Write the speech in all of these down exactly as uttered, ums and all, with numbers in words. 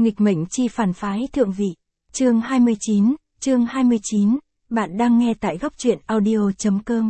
Nghịch mệnh chi phản phái thượng vị. Chương hai mươi chín, chương hai mươi chín, bạn đang nghe tại góc truyện audio.com.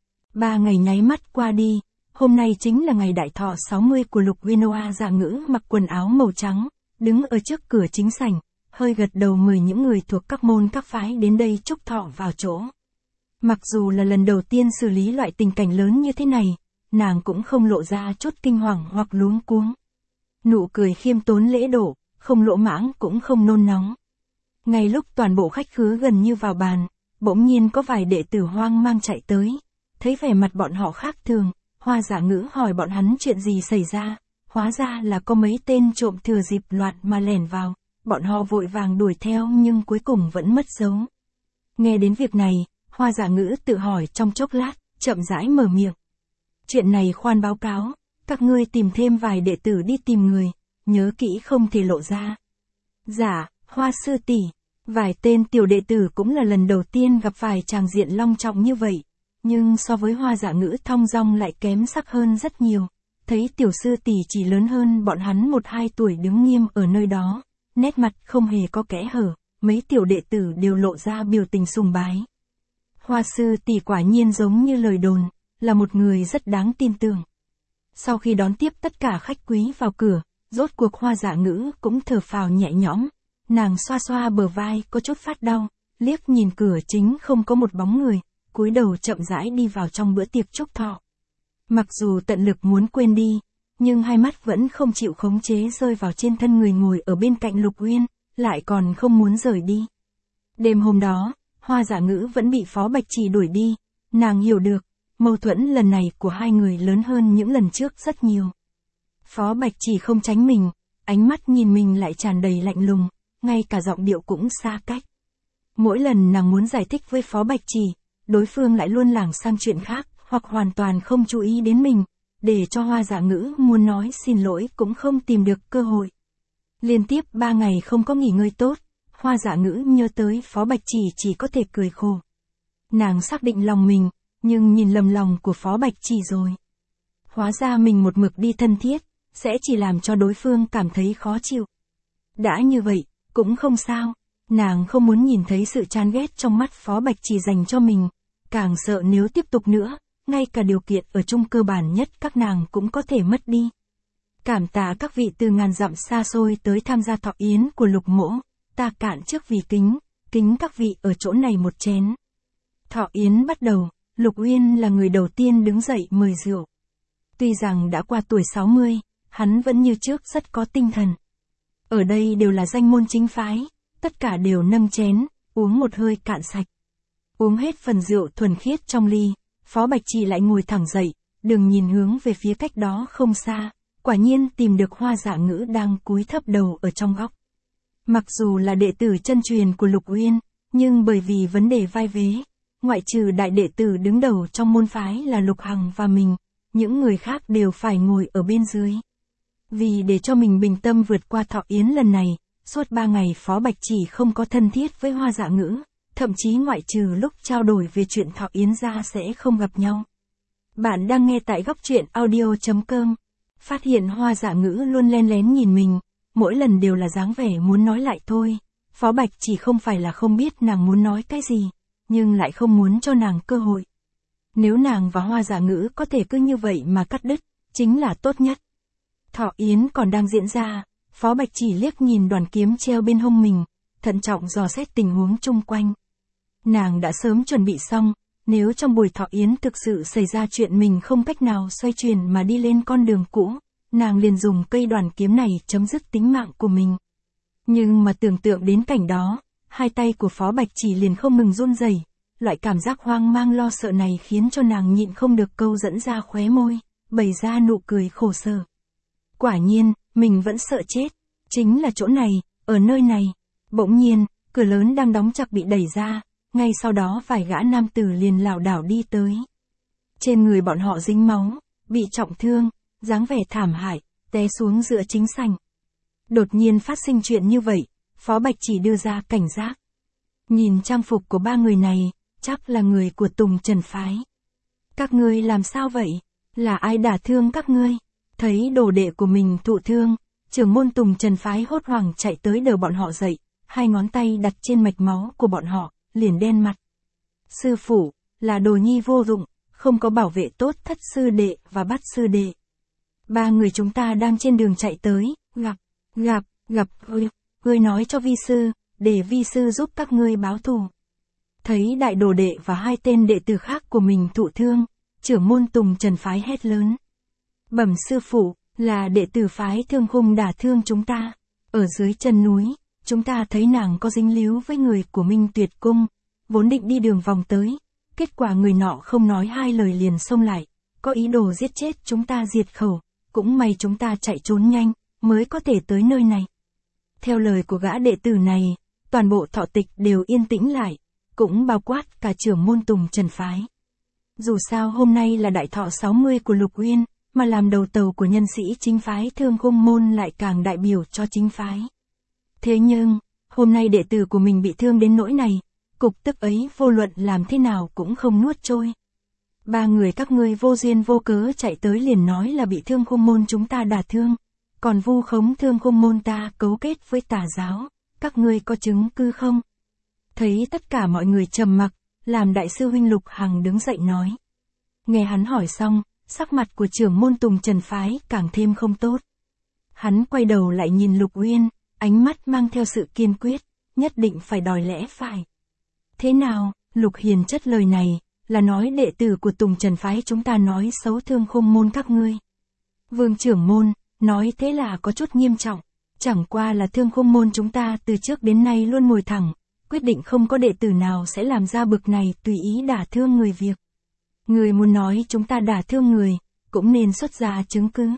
Ba ngày nháy mắt qua đi, hôm nay chính là ngày đại thọ sáu mươi của Lục Uyên. Hoa Dạ Ngữ mặc quần áo màu trắng, đứng ở trước cửa chính sảnh, hơi gật đầu mời những người thuộc các môn các phái đến đây chúc thọ vào chỗ. Mặc dù là lần đầu tiên xử lý loại tình cảnh lớn như thế này, nàng cũng không lộ ra chút kinh hoàng hoặc luống cuống. Nụ cười khiêm tốn lễ độ, không lỗ mãng cũng không nôn nóng. Ngay lúc toàn bộ khách khứa gần như vào bàn, bỗng nhiên có vài đệ tử hoang mang chạy tới. Thấy vẻ mặt bọn họ khác thường, Hoa Dạ Ngữ hỏi bọn hắn chuyện gì xảy ra. Hóa ra là có mấy tên trộm thừa dịp loạn mà lẻn vào. Bọn họ vội vàng đuổi theo nhưng cuối cùng vẫn mất dấu. Nghe đến việc này, Hoa Dạ Ngữ tự hỏi trong chốc lát, chậm rãi mở miệng. Chuyện này khoan báo cáo, các ngươi tìm thêm vài đệ tử đi tìm người, nhớ kỹ không thể lộ ra. Dạ, Hoa sư tỷ. Vài tên tiểu đệ tử cũng là lần đầu tiên gặp vài tràng diện long trọng như vậy, nhưng so với Hoa Dạ Ngữ thong dong lại kém sắc hơn rất nhiều. Thấy tiểu sư tỷ chỉ lớn hơn bọn hắn một hai tuổi đứng nghiêm ở nơi đó, nét mặt không hề có kẽ hở, mấy tiểu đệ tử đều lộ ra biểu tình sùng bái. Hoa sư tỷ quả nhiên giống như lời đồn, là một người rất đáng tin tưởng. Sau khi đón tiếp tất cả khách quý vào cửa, rốt cuộc Hoa Dạ Ngữ cũng thở phào nhẹ nhõm. Nàng xoa xoa bờ vai có chút phát đau, liếc nhìn cửa chính không có một bóng người, cúi đầu chậm rãi đi vào trong bữa tiệc chúc thọ. Mặc dù tận lực muốn quên đi, nhưng hai mắt vẫn không chịu khống chế rơi vào trên thân người ngồi ở bên cạnh Lục Uyên, lại còn không muốn rời đi. Đêm hôm đó, Hoa Dạ Ngữ vẫn bị Phó Bạch Chỉ đuổi đi, nàng hiểu được, mâu thuẫn lần này của hai người lớn hơn những lần trước rất nhiều. Phó Bạch Chỉ không tránh mình, ánh mắt nhìn mình lại tràn đầy lạnh lùng, ngay cả giọng điệu cũng xa cách. Mỗi lần nàng muốn giải thích với Phó Bạch Chỉ, đối phương lại luôn lảng sang chuyện khác, hoặc hoàn toàn không chú ý đến mình, để cho Hoa Dạ Ngữ muốn nói xin lỗi cũng không tìm được cơ hội. Liên tiếp ba ngày không có nghỉ ngơi tốt, Hoa Dạ Ngữ nhớ tới Phó Bạch Chỉ chỉ có thể cười khổ. Nàng xác định lòng mình, nhưng nhìn lầm lòng của Phó Bạch Chỉ rồi. Hóa ra mình một mực đi thân thiết, sẽ chỉ làm cho đối phương cảm thấy khó chịu. Đã như vậy, cũng không sao, nàng không muốn nhìn thấy sự chán ghét trong mắt Phó Bạch Chỉ dành cho mình, càng sợ nếu tiếp tục nữa, ngay cả điều kiện ở chung cơ bản nhất các nàng cũng có thể mất đi. Cảm tạ các vị từ ngàn dặm xa xôi tới tham gia thọ yến của Lục mỗ, ta cạn trước vì kính, kính các vị ở chỗ này một chén. Thọ yến bắt đầu, Lục Uyên là người đầu tiên đứng dậy mời rượu. Tuy rằng đã qua tuổi sáu mươi, hắn vẫn như trước rất có tinh thần. Ở đây đều là danh môn chính phái, tất cả đều nâng chén, uống một hơi cạn sạch. Uống hết phần rượu thuần khiết trong ly, Phó Bạch Chỉ lại ngồi thẳng dậy, đừng nhìn hướng về phía cách đó không xa, quả nhiên tìm được Hoa Dạ Ngữ đang cúi thấp đầu ở trong góc. Mặc dù là đệ tử chân truyền của Lục Uyên, nhưng bởi vì vấn đề vai vế, ngoại trừ đại đệ tử đứng đầu trong môn phái là Lục Hằng và mình, những người khác đều phải ngồi ở bên dưới. Vì để cho mình bình tâm vượt qua thọ yến lần này, suốt ba ngày Phó Bạch Chỉ không có thân thiết với Hoa Dạ Ngữ, thậm chí ngoại trừ lúc trao đổi về chuyện thọ yến ra sẽ không gặp nhau. Bạn đang nghe tại góc truyện audio.com. Phát hiện Hoa Dạ Ngữ luôn len lén nhìn mình, mỗi lần đều là dáng vẻ muốn nói lại thôi. Phó Bạch Chỉ không phải là không biết nàng muốn nói cái gì, nhưng lại không muốn cho nàng cơ hội. Nếu nàng và Hoa Dạ Ngữ có thể cứ như vậy mà cắt đứt, chính là tốt nhất. Thọ yến còn đang diễn ra, Phó Bạch Chỉ liếc nhìn đoàn kiếm treo bên hông mình, thận trọng dò xét tình huống chung quanh. Nàng đã sớm chuẩn bị xong, nếu trong buổi thọ yến thực sự xảy ra chuyện mình không cách nào xoay chuyển mà đi lên con đường cũ, nàng liền dùng cây đoàn kiếm này chấm dứt tính mạng của mình. Nhưng mà tưởng tượng đến cảnh đó, hai tay của Phó Bạch Chỉ liền không ngừng run rẩy, loại cảm giác hoang mang lo sợ này khiến cho nàng nhịn không được câu dẫn ra khóe môi, bày ra nụ cười khổ sở. Quả nhiên, mình vẫn sợ chết, chính là chỗ này, ở nơi này. Bỗng nhiên, cửa lớn đang đóng chặt bị đẩy ra, ngay sau đó vài gã nam tử liền lảo đảo đi tới. Trên người bọn họ dính máu, bị trọng thương, dáng vẻ thảm hại, té xuống giữa chính sảnh. Đột nhiên phát sinh chuyện như vậy, Phó Bạch Chỉ đưa ra cảnh giác. Nhìn trang phục của ba người này, chắc là người của Tùng Trần phái. Các ngươi làm sao vậy? Là ai đả thương các ngươi? Thấy đồ đệ của mình thụ thương, trưởng môn Tùng Trần phái hốt hoảng chạy tới đỡ bọn họ dậy, hai ngón tay đặt trên mạch máu của bọn họ, liền đen mặt. Sư phụ, là đồ nhi vô dụng, không có bảo vệ tốt thất sư đệ và bát sư đệ. Ba người chúng ta đang trên đường chạy tới, gặp, gặp, gặp, ơi, ngươi nói cho vi sư, để vi sư giúp các ngươi báo thù. Thấy đại đồ đệ và hai tên đệ tử khác của mình thụ thương, trưởng môn Tùng Trần phái hét lớn. Bẩm sư phụ, là đệ tử phái Thương Khung đả thương chúng ta. Ở dưới chân núi, chúng ta thấy nàng có dính líu với người của Minh Tuyệt Cung, vốn định đi đường vòng tới. Kết quả người nọ không nói hai lời liền xông lại, có ý đồ giết chết chúng ta diệt khẩu, cũng may chúng ta chạy trốn nhanh, mới có thể tới nơi này. Theo lời của gã đệ tử này, toàn bộ thọ tịch đều yên tĩnh lại, cũng bao quát cả trưởng môn Tùng Trần phái. Dù sao hôm nay là đại thọ sáu mươi của Lục Uyên, mà làm đầu tàu của nhân sĩ chính phái Thương Khung môn lại càng đại biểu cho chính phái. Thế nhưng, hôm nay đệ tử của mình bị thương đến nỗi này, cục tức ấy vô luận làm thế nào cũng không nuốt trôi. Ba người các ngươi vô duyên vô cớ chạy tới liền nói là bị Thương Khung môn chúng ta đả thương, còn vu khống Thương Khung môn ta cấu kết với tà giáo, các ngươi có chứng cứ không? Thấy tất cả mọi người trầm mặc, làm đại sư huynh Lục Hằng đứng dậy nói. Nghe hắn hỏi xong, sắc mặt của trưởng môn Tùng Trần phái càng thêm không tốt. Hắn quay đầu lại nhìn Lục Uyên, ánh mắt mang theo sự kiên quyết, nhất định phải đòi lẽ phải. Thế nào, Lục Hiền chất lời này, là nói đệ tử của Tùng Trần phái chúng ta nói xấu Thương Khung môn các ngươi. Vương trưởng môn, nói thế là có chút nghiêm trọng, chẳng qua là Thương Khung môn chúng ta từ trước đến nay luôn ngồi thẳng, quyết định không có đệ tử nào sẽ làm ra bực này tùy ý đả thương người việc. Người muốn nói chúng ta đả thương người, cũng nên xuất ra chứng cứ.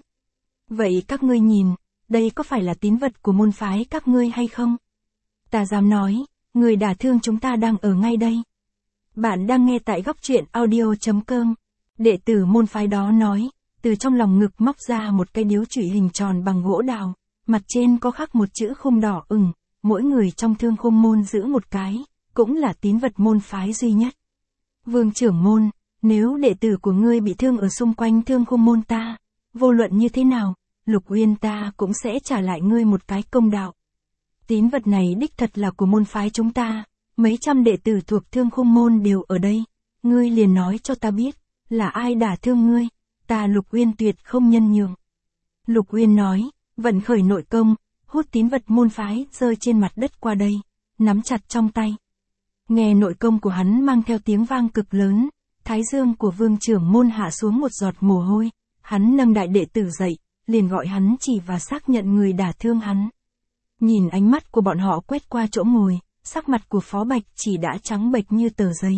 Vậy các ngươi nhìn, đây có phải là tín vật của môn phái các ngươi hay không? Ta dám nói, người đả thương chúng ta đang ở ngay đây. Bạn đang nghe tại góc truyện audio chấm com. Đệ tử môn phái đó nói, từ trong lòng ngực móc ra một cái điếu chủy hình tròn bằng gỗ đào, mặt trên có khắc một chữ khung đỏ ửng, mỗi người trong Thương Khung môn giữ một cái, cũng là tín vật môn phái duy nhất. Vương trưởng môn, nếu đệ tử của ngươi bị thương ở xung quanh Thương Khung môn ta, vô luận như thế nào, Lục Uyên ta cũng sẽ trả lại ngươi một cái công đạo. Tín vật này đích thật là của môn phái chúng ta, mấy trăm đệ tử thuộc Thương Khung môn đều ở đây, ngươi liền nói cho ta biết, là ai đả thương ngươi, ta Lục Uyên tuyệt không nhân nhường. Lục Uyên nói, vận khởi nội công, hút tín vật môn phái rơi trên mặt đất qua đây, nắm chặt trong tay. Nghe nội công của hắn mang theo tiếng vang cực lớn, thái dương của vương trưởng môn hạ xuống một giọt mồ hôi, hắn nâng đại đệ tử dậy, liền gọi hắn chỉ và xác nhận người đả thương hắn. Nhìn ánh mắt của bọn họ quét qua chỗ ngồi, sắc mặt của Phó Bạch chỉ đã trắng bệch như tờ giấy.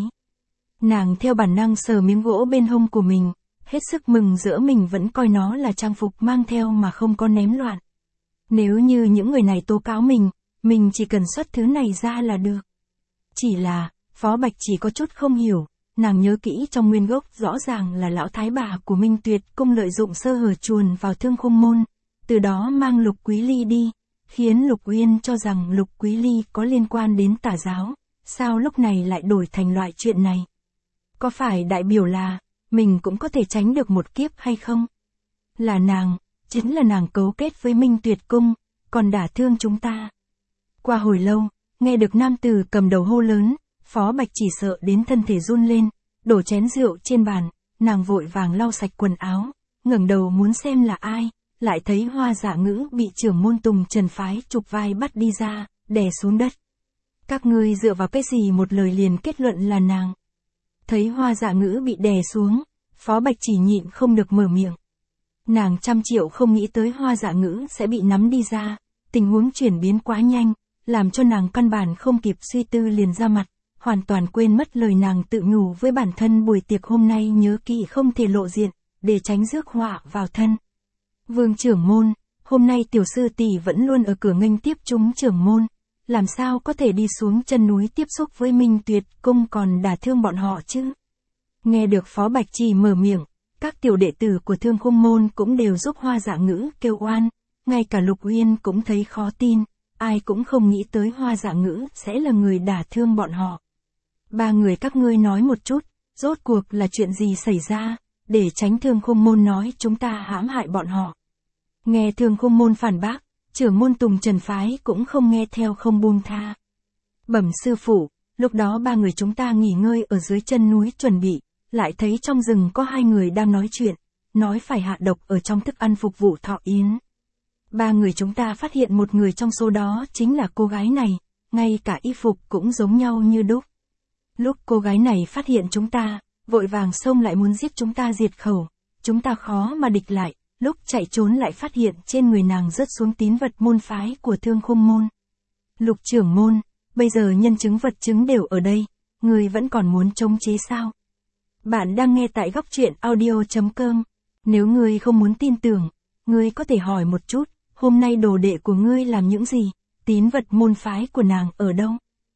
Nàng theo bản năng sờ miếng gỗ bên hông của mình, hết sức mừng rỡ mình vẫn coi nó là trang phục mang theo mà không có ném loạn. Nếu như những người này tố cáo mình, mình chỉ cần xuất thứ này ra là được. Chỉ là, Phó Bạch chỉ có chút không hiểu, nàng nhớ kỹ trong nguyên gốc rõ ràng là lão thái bà của Minh Tuyệt Cung lợi dụng sơ hở chuồn vào Thương Khung môn, từ đó mang Lục Quý Ly đi, khiến Lục Uyên cho rằng Lục Quý Ly có liên quan đến tà giáo, sao lúc này lại đổi thành loại chuyện này? Có phải đại biểu là, mình cũng có thể tránh được một kiếp hay không? Là nàng, chính là nàng cấu kết với Minh Tuyệt Cung, còn đả thương chúng ta. Qua hồi lâu, nghe được nam tử cầm đầu hô lớn, Phó Bạch chỉ sợ đến thân thể run lên, đổ chén rượu trên bàn, nàng vội vàng lau sạch quần áo, ngẩng đầu muốn xem là ai, lại thấy Hoa Dạ Ngữ bị trưởng môn Tùng Trần phái chụp vai bắt đi ra, đè xuống đất. Các ngươi dựa vào cái gì một lời liền kết luận là nàng? Thấy Hoa Dạ Ngữ bị đè xuống, Phó Bạch chỉ nhịn không được mở miệng. Nàng trăm triệu không nghĩ tới Hoa Dạ Ngữ sẽ bị nắm đi ra, tình huống chuyển biến quá nhanh, làm cho nàng căn bản không kịp suy tư liền ra mặt, hoàn toàn quên mất lời nàng tự nhủ với bản thân buổi tiệc hôm nay nhớ kỹ không thể lộ diện, để tránh rước họa vào thân. Vương trưởng môn, hôm nay tiểu sư tỷ vẫn luôn ở cửa nghênh tiếp chúng trưởng môn, làm sao có thể đi xuống chân núi tiếp xúc với Minh Tuyệt Cung còn đả thương bọn họ chứ? Nghe được Phó Bạch chỉ mở miệng, các tiểu đệ tử của Thương Khung môn cũng đều giúp Hoa Dạ Ngữ kêu oan, ngay cả Lục Uyên cũng thấy khó tin, ai cũng không nghĩ tới Hoa Dạ Ngữ sẽ là người đả thương bọn họ. Ba người các ngươi nói một chút, rốt cuộc là chuyện gì xảy ra, để tránh Thương Khung môn nói chúng ta hãm hại bọn họ. Nghe Thương Khung Môn phản bác, trưởng môn Tùng Trần phái cũng không nghe theo không buông tha. Bẩm sư phụ, lúc đó ba người chúng ta nghỉ ngơi ở dưới chân núi chuẩn bị, lại thấy trong rừng có hai người đang nói chuyện, nói phải hạ độc ở trong thức ăn phục vụ thọ yến. Ba người chúng ta phát hiện một người trong số đó chính là cô gái này, ngay cả y phục cũng giống nhau như đúc. Lúc cô gái này phát hiện chúng ta, vội vàng xông lại muốn giết chúng ta diệt khẩu, chúng ta khó mà địch lại, lúc chạy trốn lại phát hiện trên người nàng rớt xuống tín vật môn phái của Thương Khung Môn. Lục trưởng môn, bây giờ nhân chứng vật chứng đều ở đây, người vẫn còn muốn chống chế sao? Bạn đang nghe tại góc truyện audio chấm com. Nếu ngươi không muốn tin tưởng, ngươi có thể hỏi một chút, hôm nay đồ đệ của ngươi làm những gì, tín vật môn phái của nàng ở đâu?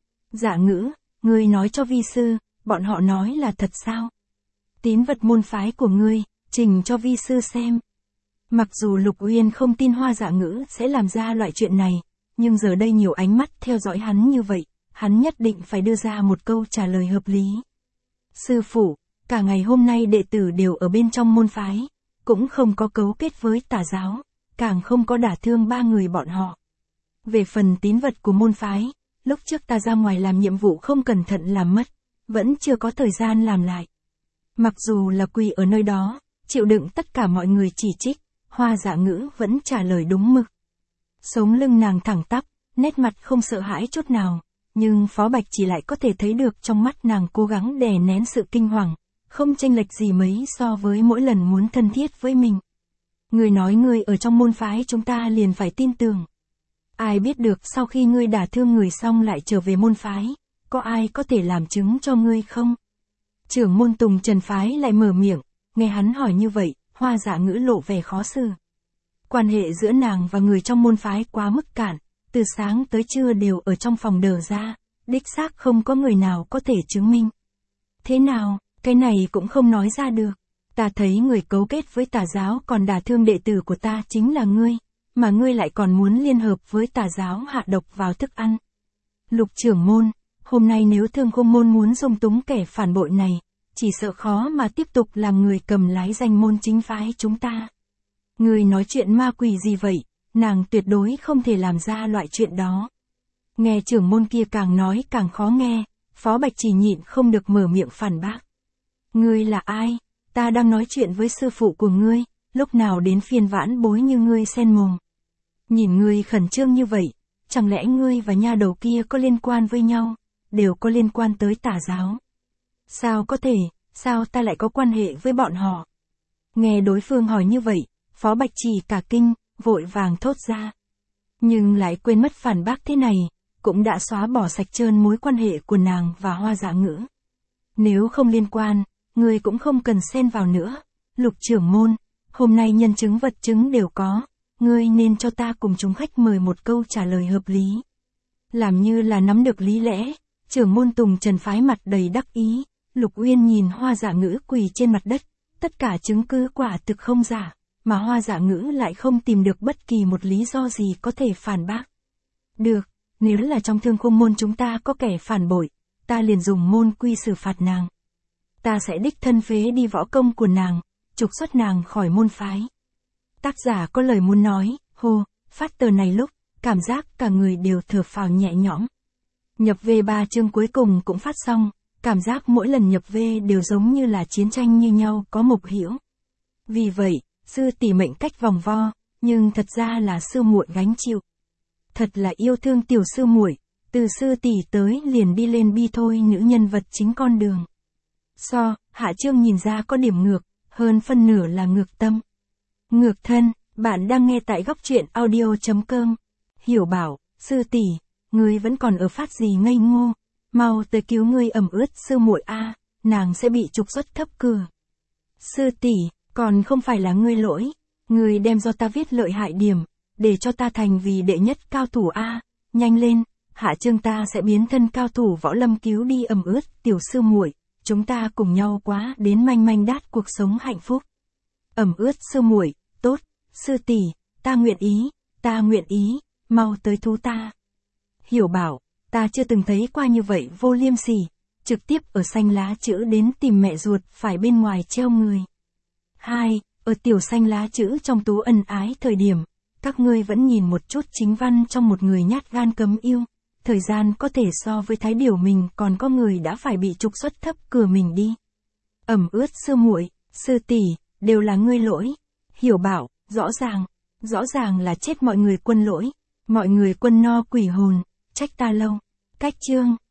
Dạ Ngữ, ngươi nói cho vi sư, bọn họ nói là thật sao? Tín vật môn phái của ngươi, trình cho vi sư xem. Mặc dù Lục Uyên không tin Hoa Dạ Ngữ sẽ làm ra loại chuyện này, nhưng giờ đây nhiều ánh mắt theo dõi hắn như vậy, hắn nhất định phải đưa ra một câu trả lời hợp lý. Sư phụ, cả ngày hôm nay đệ tử đều ở bên trong môn phái, cũng không có cấu kết với tà giáo, càng không có đả thương ba người bọn họ. Về phần tín vật của môn phái, lúc trước ta ra ngoài làm nhiệm vụ không cẩn thận làm mất, vẫn chưa có thời gian làm lại. Mặc dù là quỳ ở nơi đó, chịu đựng tất cả mọi người chỉ trích, Hoa Dạ Ngữ vẫn trả lời đúng mực. Sống lưng nàng thẳng tắp, nét mặt không sợ hãi chút nào, nhưng Phó Bạch chỉ lại có thể thấy được trong mắt nàng cố gắng đè nén sự kinh hoàng, không chênh lệch gì mấy so với mỗi lần muốn thân thiết với mình. Ngươi nói ngươi ở trong môn phái chúng ta liền phải tin tưởng. Ai biết được sau khi ngươi đả thương người xong lại trở về môn phái, có ai có thể làm chứng cho ngươi không? Trưởng môn Tùng Trần phái lại mở miệng, nghe hắn hỏi như vậy, Hoa Dạ Ngữ lộ vẻ khó xử. Quan hệ giữa nàng và người trong môn phái quá mức cạn, từ sáng tới trưa đều ở trong phòng đờ ra, đích xác không có người nào có thể chứng minh. Thế nào, cái này cũng không nói ra được. Ta thấy người cấu kết với tà giáo còn đả thương đệ tử của ta chính là ngươi, mà ngươi lại còn muốn liên hợp với tà giáo hạ độc vào thức ăn. Lục trưởng môn, hôm nay nếu Thương Khung Môn muốn dung túng kẻ phản bội này, chỉ sợ khó mà tiếp tục làm người cầm lái danh môn chính phái chúng ta. Ngươi nói chuyện ma quỷ gì vậy, nàng tuyệt đối không thể làm ra loại chuyện đó. Nghe trưởng môn kia càng nói càng khó nghe, Phó Bạch chỉ nhịn không được mở miệng phản bác. Ngươi là ai? Ta đang nói chuyện với sư phụ của ngươi, lúc nào đến phiên vãn bối như ngươi xen mồm. Nhìn ngươi khẩn trương như vậy, chẳng lẽ ngươi và nha đầu kia có liên quan với nhau, đều có liên quan tới tà giáo? Sao có thể, sao ta lại có quan hệ với bọn họ? Nghe đối phương hỏi như vậy, Phó Bạch chỉ cả kinh, vội vàng thốt ra. Nhưng lại quên mất phản bác thế này, cũng đã xóa bỏ sạch trơn mối quan hệ của nàng và Hoa Dạ Ngữ. Nếu không liên quan, ngươi cũng không cần xen vào nữa. Lục trưởng môn, hôm nay nhân chứng vật chứng đều có, ngươi nên cho ta cùng chúng khách mời một câu trả lời hợp lý. Làm như là nắm được lý lẽ, trưởng môn Tùng Trần phái mặt đầy đắc ý, Lục Uyên nhìn Hoa Dạ Ngữ quỳ trên mặt đất, tất cả chứng cứ quả thực không giả, mà Hoa Dạ Ngữ lại không tìm được bất kỳ một lý do gì có thể phản bác. Được, nếu là trong Thương Khung Môn chúng ta có kẻ phản bội, ta liền dùng môn quy xử phạt nàng. Ta sẽ đích thân phế đi võ công của nàng, trục xuất nàng khỏi môn phái. Tác giả có lời muốn nói, hô, phát tờ này lúc, cảm giác cả người đều thở phào nhẹ nhõm. Nhập V ba chương cuối cùng cũng phát xong, cảm giác mỗi lần nhập V đều giống như là chiến tranh như nhau có mục hiểu. Vì vậy, sư tỷ mệnh cách vòng vo, nhưng thật ra là sư muội gánh chịu. Thật là yêu thương tiểu sư muội, từ sư tỷ tới liền đi lên bi thôi nữ nhân vật chính con đường. So, hạ chương nhìn ra có điểm ngược, hơn phân nửa là ngược tâm. Ngược thân, bạn đang nghe tại góc truyện audio chấm com. Hiểu bảo, sư tỷ, ngươi vẫn còn ở phát gì ngây ngô, mau tới cứu ngươi ẩm ướt sư muội a, nàng sẽ bị trục xuất thấp cửa. Sư tỷ, còn không phải là ngươi lỗi, ngươi đem do ta viết lợi hại điểm, để cho ta thành vì đệ nhất cao thủ a, nhanh lên, hạ chương ta sẽ biến thân cao thủ võ lâm cứu đi ẩm ướt tiểu sư muội. Chúng ta cùng nhau quá đến manh manh đát cuộc sống hạnh phúc. Ẩm ướt sư muội, tốt, sư tỷ, ta nguyện ý, ta nguyện ý, mau tới thú ta. Hiểu bảo, ta chưa từng thấy qua như vậy vô liêm sỉ, trực tiếp ở xanh lá chữ đến tìm mẹ ruột phải bên ngoài treo người. Hai, Ở tiểu xanh lá chữ trong tú ân ái thời điểm, các ngươi vẫn nhìn một chút chính văn trong một người nhát gan cấm yêu. Thời gian có thể so với thái điểu mình, còn có người đã phải bị trục xuất thấp cửa mình đi. Ẩm ướt sư muội, sư tỷ, đều là ngươi lỗi. Hiểu bảo, rõ ràng, rõ ràng là chết mọi người quân lỗi. Mọi người quân no quỷ hồn, trách ta lâu. Cách chương.